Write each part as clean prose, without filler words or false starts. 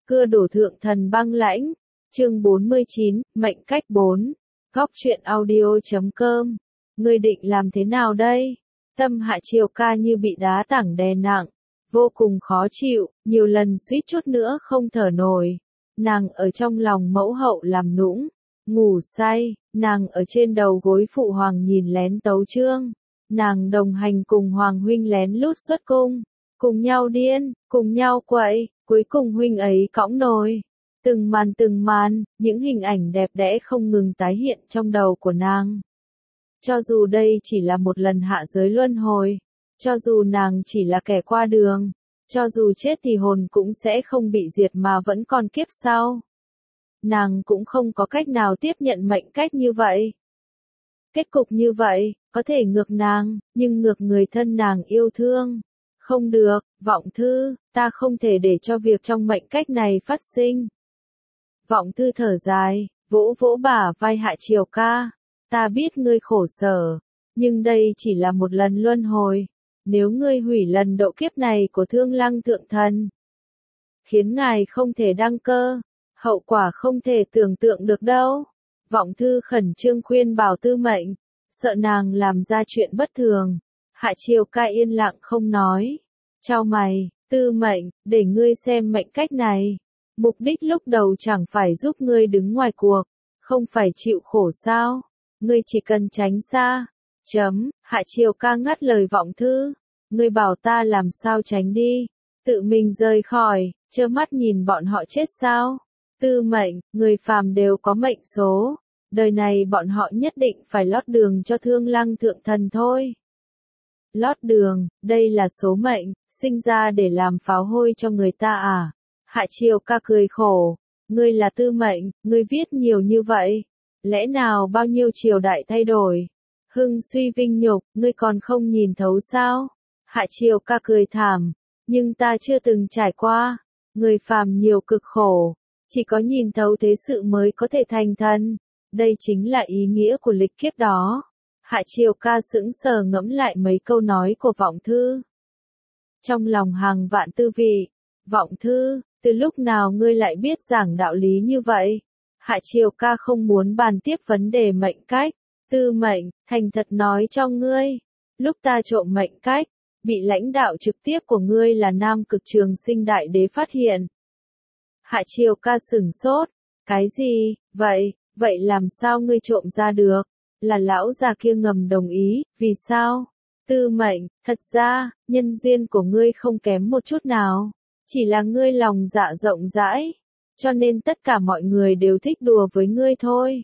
Cưa đổ thượng thần băng lãnh. Chương 49, mệnh cách 4. Góc truyện audio.com. Ngươi định làm thế nào đây? Tâm Hạ Triều Ca như bị đá tảng đè nặng, vô cùng khó chịu, nhiều lần suýt chút nữa không thở nổi. Nàng ở trong lòng mẫu hậu làm nũng, ngủ say, nàng ở trên đầu gối phụ hoàng nhìn lén tấu chương. Nàng đồng hành cùng hoàng huynh lén lút xuất cung, cùng nhau điên, cùng nhau quậy, cuối cùng huynh ấy cõng nồi. Từng màn, những hình ảnh đẹp đẽ không ngừng tái hiện trong đầu của nàng. Cho dù đây chỉ là một lần hạ giới luân hồi, cho dù nàng chỉ là kẻ qua đường, cho dù chết thì hồn cũng sẽ không bị diệt mà vẫn còn kiếp sau. Nàng cũng không có cách nào tiếp nhận mệnh cách như vậy. Kết cục như vậy, có thể ngược nàng, nhưng ngược người thân nàng yêu thương. Không được, Vọng Thư, ta không thể để cho việc trong mệnh cách này phát sinh. Vọng Thư thở dài, vỗ vỗ bả vai Hạ Triều Ca. Ta biết ngươi khổ sở, nhưng đây chỉ là một lần luân hồi. Nếu ngươi hủy lần độ kiếp này của Thương Lăng Thượng Thần, khiến ngài không thể đăng cơ, hậu quả không thể tưởng tượng được đâu. Vọng Thư khẩn trương khuyên bảo Tư Mệnh, sợ nàng làm ra chuyện bất thường. Hạ Triều Ca yên lặng không nói. Chau mày, Tư Mệnh, để ngươi xem mệnh cách này. Mục đích lúc đầu chẳng phải giúp ngươi đứng ngoài cuộc, không phải chịu khổ sao? Ngươi chỉ cần tránh xa. Hạ Triều Ca ngắt lời Vọng Thư. Ngươi bảo ta làm sao tránh đi? Tự mình rời khỏi, trơ mắt nhìn bọn họ chết sao? Tư Mệnh, người phàm đều có mệnh số. Đời này bọn họ nhất định phải lót đường cho Thương Lăng Thượng Thần thôi. Lót đường, đây là số mệnh, sinh ra để làm pháo hôi cho người ta à? Hạ Triều Ca cười khổ. Ngươi là Tư Mệnh, ngươi viết nhiều như vậy. Lẽ nào bao nhiêu triều đại thay đổi? Hưng suy vinh nhục, ngươi còn không nhìn thấu sao? Hạ Triều Ca cười thảm. Nhưng ta chưa từng trải qua. Người phàm nhiều cực khổ. Chỉ có nhìn thấu thế sự mới có thể thành thần. Đây chính là ý nghĩa của lịch kiếp đó. Hạ Triều Ca sững sờ ngẫm lại mấy câu nói của Vọng Thư. Trong lòng hàng vạn tư vị. Vọng Thư, từ lúc nào ngươi lại biết giảng đạo lý như vậy? Hạ Triều Ca không muốn bàn tiếp vấn đề mệnh cách. Tư Mệnh, thành thật nói cho ngươi. Lúc ta trộm mệnh cách, bị lãnh đạo trực tiếp của ngươi là Nam Cực Trường Sinh Đại Đế phát hiện. Hạ Triều Ca sửng sốt. Cái gì? Vậy làm sao ngươi trộm ra được? Là lão già kia ngầm đồng ý, vì sao? Tư Mệnh, thật ra, nhân duyên của ngươi không kém một chút nào. Chỉ là ngươi lòng dạ rộng rãi, cho nên tất cả mọi người đều thích đùa với ngươi thôi.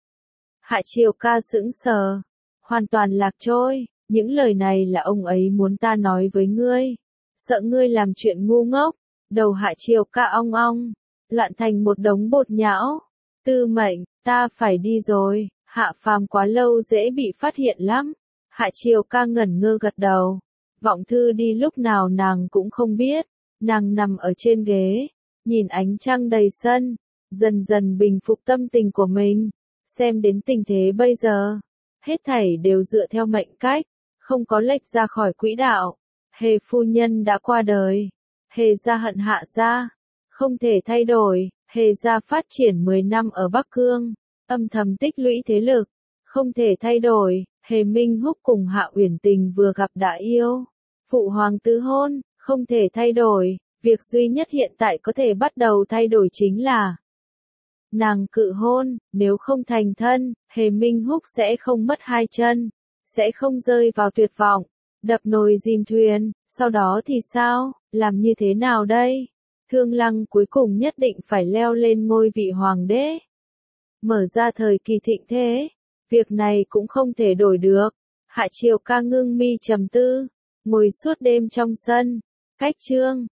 Hạ Triều Ca sững sờ, hoàn toàn lạc trôi. Những lời này là ông ấy muốn ta nói với ngươi. Sợ ngươi làm chuyện ngu ngốc. Đầu Hạ Triều Ca ong ong, loạn thành một đống bột nhão. Tư Mệnh, ta phải đi rồi. Hạ phàm quá lâu dễ bị phát hiện lắm. Hạ Triều Ca ngẩn ngơ gật đầu. Vọng Thư đi lúc nào nàng cũng không biết. Nàng nằm ở trên ghế, nhìn ánh trăng đầy sân, dần dần bình phục tâm tình của mình. Xem đến tình thế bây giờ, hết thảy đều dựa theo mệnh cách, không có lệch ra khỏi quỹ đạo. Hề phu nhân đã qua đời, Hề gia hận Hạ gia, không thể thay đổi. Hề gia phát triển 10 năm ở Bắc Cương, âm thầm tích lũy thế lực, không thể thay đổi. Hề Minh Húc cùng Hạ Uyển Tình vừa gặp đã yêu, phụ hoàng tứ hôn, không thể thay đổi. Việc duy nhất hiện tại có thể bắt đầu thay đổi chính là nàng cự hôn. Nếu không thành thân, Hề Minh Húc sẽ không mất hai chân, sẽ không rơi vào tuyệt vọng, đập nồi dìm thuyền. Sau đó thì sao? Làm như thế nào đây? Thương Lăng cuối cùng nhất định phải leo lên ngôi vị hoàng đế, mở ra thời kỳ thịnh thế. Việc này cũng không thể đổi được. Hạ Triều Ca ngưng mi trầm tư, ngồi suốt đêm trong sân. Cách chương